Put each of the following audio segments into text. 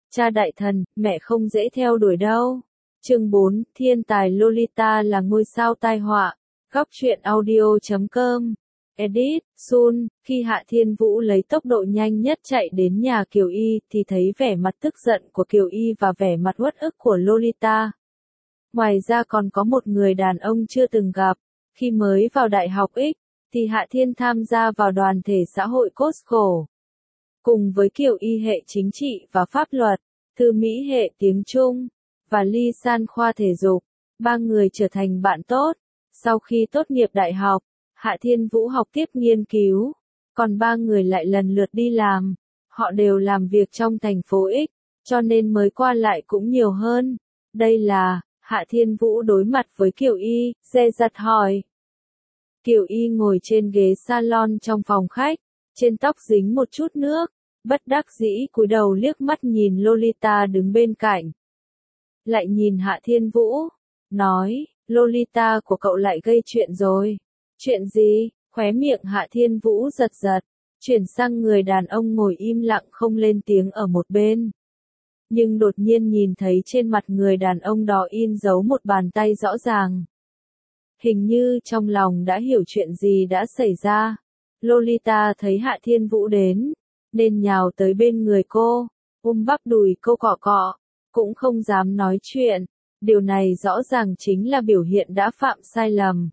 Cha đại thần, mẹ không dễ theo đuổi đâu. Chương 4, thiên tài Lolita là ngôi sao tai họa. Góc truyện audio.com. Edit, Sun, khi Hạ Thiên Vũ lấy tốc độ nhanh nhất chạy đến nhà Kiều Y thì thấy vẻ mặt tức giận của Kiều Y và vẻ mặt uất ức của Lolita. Ngoài ra còn có một người đàn ông chưa từng gặp. Khi mới vào đại học X, thì Hạ Thiên tham gia vào đoàn thể xã hội Costco. Cùng với Kiều Y hệ chính trị và pháp luật, Thư Mỹ hệ tiếng Trung, và Ly San khoa thể dục, ba người trở thành bạn tốt. Sau khi tốt nghiệp đại học, Hạ Thiên Vũ học tiếp nghiên cứu, còn ba người lại lần lượt đi làm. Họ đều làm việc trong thành phố X, cho nên mới qua lại cũng nhiều hơn. Đây là, Hạ Thiên Vũ đối mặt với Kiều Y, dè dặt hỏi. Kiều Y ngồi trên ghế salon trong phòng khách, trên tóc dính một chút nước, bất đắc dĩ cúi đầu liếc mắt nhìn Lolita đứng bên cạnh. Lại nhìn Hạ Thiên Vũ, nói, Lolita của cậu lại gây chuyện rồi. Chuyện gì? Khóe miệng Hạ Thiên Vũ giật giật, chuyển sang người đàn ông ngồi im lặng không lên tiếng ở một bên. Nhưng đột nhiên nhìn thấy trên mặt người đàn ông đó in dấu một bàn tay rõ ràng. Hình như trong lòng đã hiểu chuyện gì đã xảy ra. Lolita thấy Hạ Thiên Vũ đến, nên nhào tới bên người cô, bắp đùi cô cọ cọ, cũng không dám nói chuyện. Điều này rõ ràng chính là biểu hiện đã phạm sai lầm.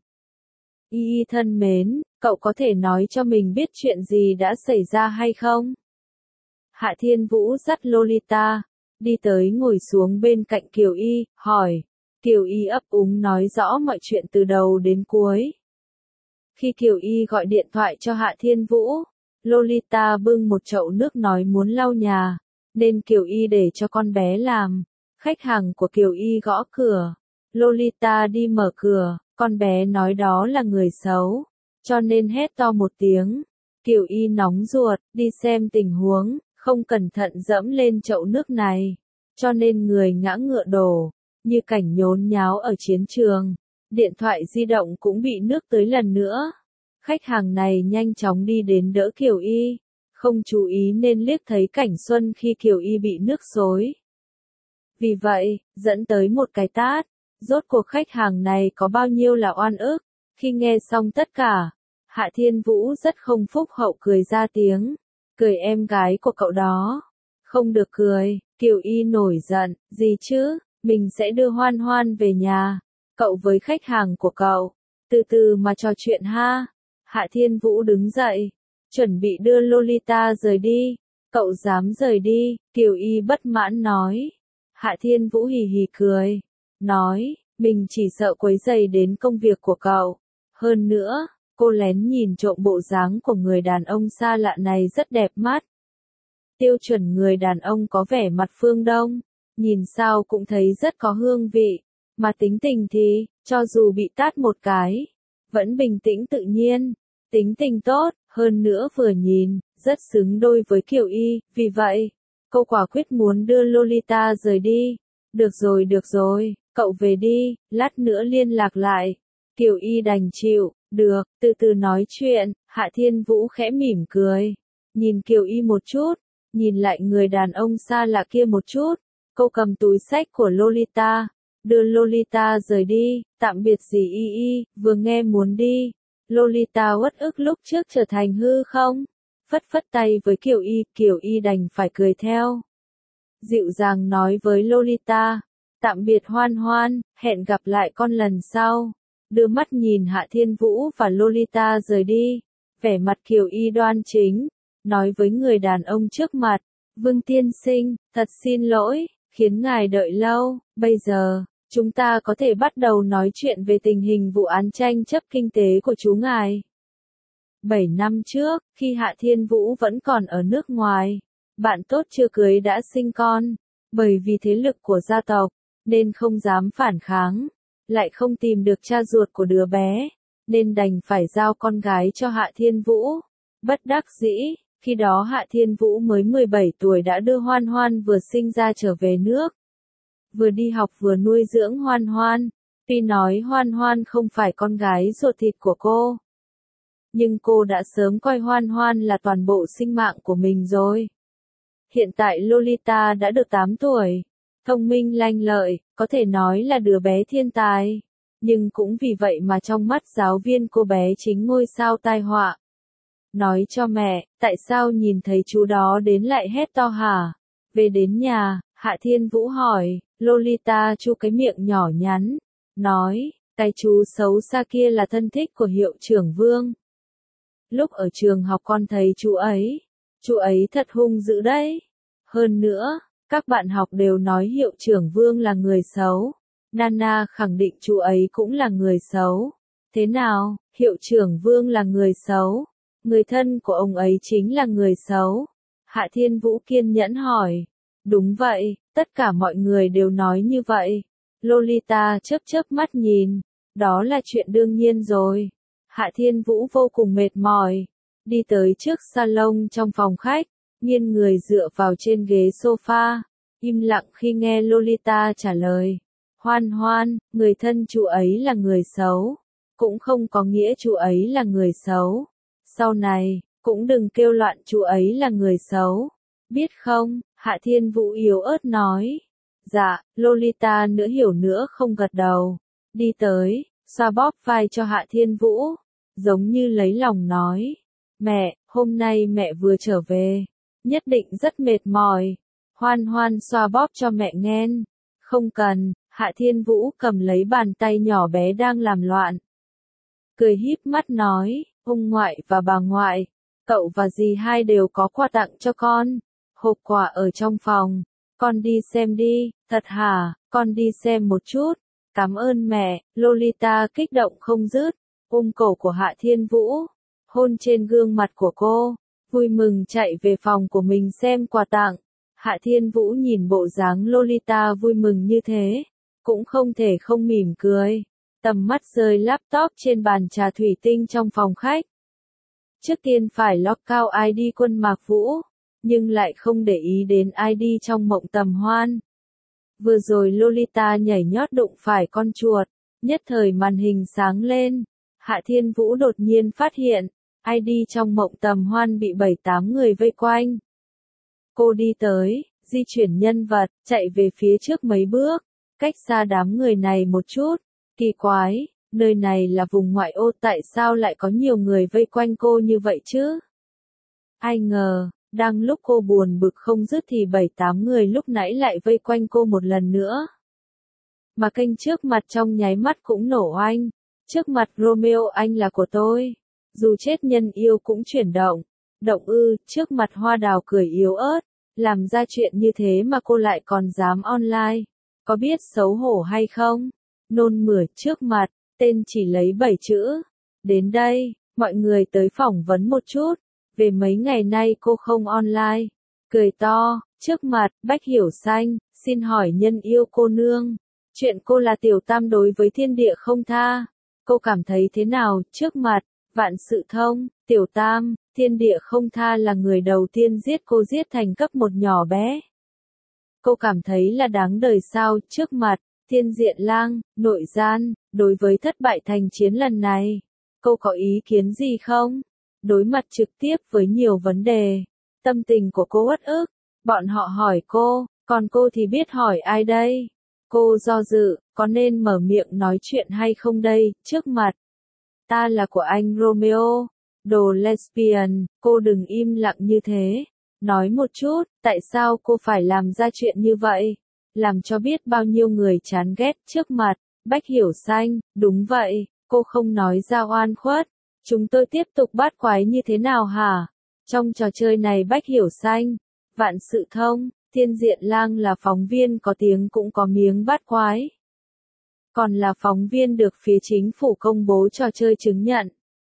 Y thân mến, cậu có thể nói cho mình biết chuyện gì đã xảy ra hay không? Hạ Thiên Vũ dắt Lolita, đi tới ngồi xuống bên cạnh Kiều Y, hỏi. Kiều Y ấp úng nói rõ mọi chuyện từ đầu đến cuối. Khi Kiều Y gọi điện thoại cho Hạ Thiên Vũ, Lolita bưng một chậu nước nói muốn lau nhà, nên Kiều Y để cho con bé làm. Khách hàng của Kiều Y gõ cửa, Lolita đi mở cửa, con bé nói đó là người xấu, cho nên hét to một tiếng. Kiều Y nóng ruột, đi xem tình huống, không cẩn thận dẫm lên chậu nước này, cho nên người ngã ngựa đổ, như cảnh nhốn nháo ở chiến trường. Điện thoại di động cũng bị nước tưới lần nữa. Khách hàng này nhanh chóng đi đến đỡ Kiều Y, không chú ý nên liếc thấy cảnh xuân khi Kiều Y bị nước xối. Vì vậy, dẫn tới một cái tát. Rốt cuộc khách hàng này có bao nhiêu là oan ức. Khi nghe xong tất cả, Hạ Thiên Vũ rất không phúc hậu cười ra tiếng. Cười em gái của cậu đó. Không được cười, Kiều Y nổi giận, gì chứ, mình sẽ đưa Hoan Hoan về nhà. Cậu với khách hàng của cậu, từ từ mà trò chuyện ha. Hạ Thiên Vũ đứng dậy, chuẩn bị đưa Lolita rời đi. Cậu dám rời đi, Kiều Y bất mãn nói. Hạ Thiên Vũ hì hì cười, nói, mình chỉ sợ quấy rầy đến công việc của cậu. Hơn nữa, cô lén nhìn trộm bộ dáng của người đàn ông xa lạ này rất đẹp mắt. Tiêu chuẩn người đàn ông có vẻ mặt phương Đông, nhìn sao cũng thấy rất có hương vị, mà tính tình thì, cho dù bị tát một cái, vẫn bình tĩnh tự nhiên, tính tình tốt, hơn nữa vừa nhìn, rất xứng đôi với Kiều Y, vì vậy, cô quả quyết muốn đưa Lolita rời đi. Được rồi, cậu về đi, lát nữa liên lạc lại. Kiều Y đành chịu, được, từ từ nói chuyện. Hạ Thiên Vũ khẽ mỉm cười, nhìn Kiều Y một chút, nhìn lại người đàn ông xa lạ kia một chút. Cô cầm túi xách của Lolita, đưa Lolita rời đi, tạm biệt dì Y, vừa nghe muốn đi. Lolita uất ức lúc trước trở thành hư không? Phất phất tay với Kiều Y đành phải cười theo. Dịu dàng nói với Lolita, tạm biệt Hoan Hoan, hẹn gặp lại con lần sau. Đưa mắt nhìn Hạ Thiên Vũ và Lolita rời đi, vẻ mặt Kiều Y đoan chính, nói với người đàn ông trước mặt, Vương tiên sinh, thật xin lỗi, khiến ngài đợi lâu, bây giờ, chúng ta có thể bắt đầu nói chuyện về tình hình vụ án tranh chấp kinh tế của chú ngài. 7 năm trước, khi Hạ Thiên Vũ vẫn còn ở nước ngoài, bạn tốt chưa cưới đã sinh con, bởi vì thế lực của gia tộc, nên không dám phản kháng, lại không tìm được cha ruột của đứa bé, nên đành phải giao con gái cho Hạ Thiên Vũ. Bất đắc dĩ, khi đó Hạ Thiên Vũ mới 17 tuổi đã đưa Hoan Hoan vừa sinh ra trở về nước. Vừa đi học vừa nuôi dưỡng Hoan Hoan, tuy nói Hoan Hoan không phải con gái ruột thịt của cô, nhưng cô đã sớm coi Hoan Hoan là toàn bộ sinh mạng của mình rồi. Hiện tại Lolita đã được 8 tuổi, thông minh lanh lợi, có thể nói là đứa bé thiên tài. Nhưng cũng vì vậy mà trong mắt giáo viên cô bé chính ngôi sao tai họa. Nói cho mẹ, tại sao nhìn thấy chú đó đến lại hét to hả? Về đến nhà, Hạ Thiên Vũ hỏi, Lolita chu cái miệng nhỏ nhắn, nói, cái chú xấu xa kia là thân thích của hiệu trưởng Vương. Lúc ở trường học con thấy chú ấy thật hung dữ đấy. Hơn nữa, các bạn học đều nói hiệu trưởng Vương là người xấu. Nana khẳng định chú ấy cũng là người xấu. Thế nào, hiệu trưởng Vương là người xấu? Người thân của ông ấy chính là người xấu. Hạ Thiên Vũ kiên nhẫn hỏi. Đúng vậy, tất cả mọi người đều nói như vậy. Lolita chớp chớp mắt nhìn. Đó là chuyện đương nhiên rồi. Hạ Thiên Vũ vô cùng mệt mỏi. Đi tới trước salon trong phòng khách, nghiêng người dựa vào trên ghế sofa, im lặng khi nghe Lolita trả lời. Hoan Hoan, người thân chú ấy là người xấu. Cũng không có nghĩa chú ấy là người xấu. Sau này, cũng đừng kêu loạn chú ấy là người xấu. Biết không? Hạ Thiên Vũ yếu ớt nói. Dạ, Lolita nữa hiểu nữa không gật đầu. Đi tới, xoa bóp vai cho Hạ Thiên Vũ. Giống như lấy lòng nói. Mẹ, hôm nay mẹ vừa trở về. Nhất định rất mệt mỏi. Hoan Hoan xoa bóp cho mẹ nghe. Không cần, Hạ Thiên Vũ cầm lấy bàn tay nhỏ bé đang làm loạn. Cười híp mắt nói, ông ngoại và bà ngoại, cậu và dì hai đều có quà tặng cho con. Hộp quà ở trong phòng, con đi xem đi. Thật hả? Con đi xem một chút. Cảm ơn mẹ. Lolita kích động không dứt, ôm cổ của Hạ Thiên Vũ, hôn trên gương mặt của cô, vui mừng chạy về phòng của mình xem quà tặng. Hạ Thiên Vũ nhìn bộ dáng Lolita vui mừng như thế, cũng không thể không mỉm cười. Tầm mắt rơi laptop trên bàn trà thủy tinh trong phòng khách. Trước tiên phải lock cao ID Quân Mạc Vũ, nhưng lại không để ý đến ID trong Mộng Tầm Hoan. Vừa rồi Lolita nhảy nhót đụng phải con chuột, nhất thời màn hình sáng lên. Hạ Thiên Vũ đột nhiên phát hiện, ID trong Mộng Tầm Hoan bị 7-8 người vây quanh. Cô đi tới, di chuyển nhân vật, chạy về phía trước mấy bước, cách xa đám người này một chút. Kỳ quái, nơi này là vùng ngoại ô, tại sao lại có nhiều người vây quanh cô như vậy chứ? Ai ngờ, đang lúc cô buồn bực không dứt thì 7-8 người lúc nãy lại vây quanh cô một lần nữa. Mà kênh trước mặt trong nháy mắt cũng nổ oanh. Trước mặt Romeo, anh là của tôi. Dù chết nhân yêu cũng chuyển động. Động ư, trước mặt Hoa Đào cười yếu ớt. Làm ra chuyện như thế mà cô lại còn dám online. Có biết xấu hổ hay không? Nôn mửa trước mặt, tên chỉ lấy 7 chữ. Đến đây, mọi người tới phỏng vấn một chút. Về mấy ngày nay cô không online. Cười to, trước mặt, Bách Hiểu Xanh, xin hỏi nhân yêu cô nương. Chuyện cô là tiểu tam đối với thiên địa không tha. Cô cảm thấy thế nào? Trước mặt, Vạn Sự Thông, tiểu tam, thiên địa không tha là người đầu tiên giết cô, giết thành cấp một nhỏ bé. Cô cảm thấy là đáng đời sao? Trước mặt, Thiên Diện Lang, nội gian, đối với thất bại thành chiến lần này, cô có ý kiến gì không? Đối mặt trực tiếp với nhiều vấn đề, tâm tình của cô uất ức. Bọn họ hỏi cô, còn cô thì biết hỏi ai đây? Cô do dự, có nên mở miệng nói chuyện hay không đây? Trước mặt, ta là của anh Romeo. Đồ lesbian, cô đừng im lặng như thế. Nói một chút, tại sao cô phải làm ra chuyện như vậy? Làm cho biết bao nhiêu người chán ghét. Trước mặt, Bách Hiểu Xanh, đúng vậy, cô không nói ra oan khuất. Chúng tôi tiếp tục bắt quái như thế nào hả? Trong trò chơi này Bách Hiểu Xanh, Vạn Sự Thông, Thiên Diện Lang là phóng viên có tiếng cũng có miếng bắt quái. Còn là phóng viên được phía chính phủ công bố trò chơi chứng nhận.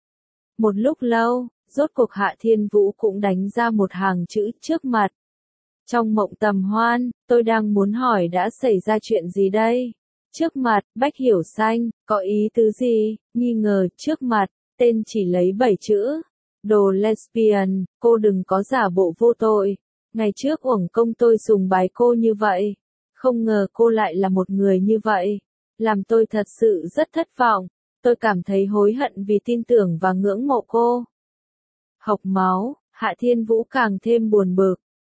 Một lúc lâu, rốt cuộc Hạ Thiên Vũ cũng đánh ra một hàng chữ trước mặt. Trong Mộng Tầm Hoan, tôi đang muốn hỏi đã xảy ra chuyện gì đây? Trước mặt, Bách Hiểu Xanh, có ý tứ gì? Nghi ngờ, trước mặt, tên chỉ lấy 7 chữ. Đồ lesbian, cô đừng có giả bộ vô tội. Ngày trước uổng công tôi sùng bái cô như vậy. Không ngờ cô lại là một người như vậy. Làm tôi thật sự rất thất vọng. Tôi cảm thấy hối hận vì tin tưởng và ngưỡng mộ cô. Hộc máu, Hạ Thiên Vũ càng thêm buồn bực.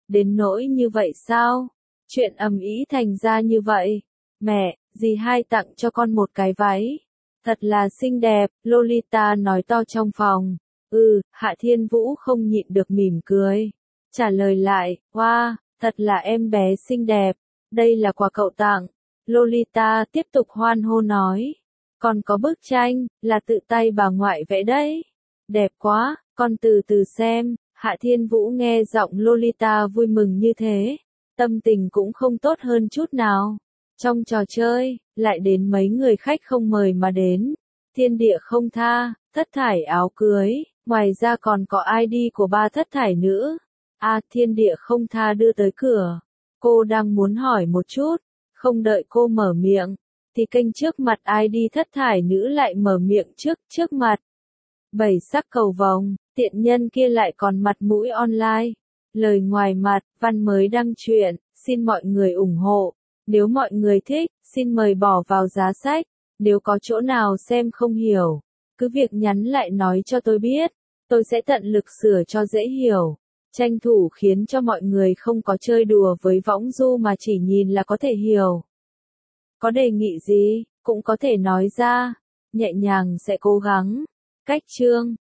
Đến nỗi như vậy sao? Chuyện ầm ĩ thành ra như vậy. Mẹ, dì hai tặng cho con một cái váy. Thật là xinh đẹp, Lolita nói to trong phòng. Hạ Thiên Vũ không nhịn được mỉm cười. Trả lời lại, wow, thật là em bé xinh đẹp. Đây là quà cậu tặng. Lolita tiếp tục hoan hô nói. Còn có bức tranh, là tự tay bà ngoại vẽ đấy. Đẹp quá, con từ từ xem. Hạ Thiên Vũ nghe giọng Lolita vui mừng như thế. Tâm tình cũng không tốt hơn chút nào. Trong trò chơi, lại đến mấy người khách không mời mà đến. Thiên địa không tha, thất thải áo cưới, ngoài ra còn có ID của ba thất thải nữa. Thiên địa không tha đưa tới cửa. Cô đang muốn hỏi một chút, không đợi cô mở miệng, thì kênh trước mặt ID thất thải nữ lại mở miệng trước mặt. Bảy sắc cầu vồng, tiện nhân kia lại còn mặt mũi online. Lời ngoài mặt, văn mới đăng truyện, xin mọi người ủng hộ. Nếu mọi người thích, xin mời bỏ vào giá sách. Nếu có chỗ nào xem không hiểu, cứ việc nhắn lại nói cho tôi biết. Tôi sẽ tận lực sửa cho dễ hiểu. Tranh thủ khiến cho mọi người không có chơi đùa với võng du mà chỉ nhìn là có thể hiểu. Có đề nghị gì, cũng có thể nói ra. Nhẹ nhàng sẽ cố gắng. Cách chương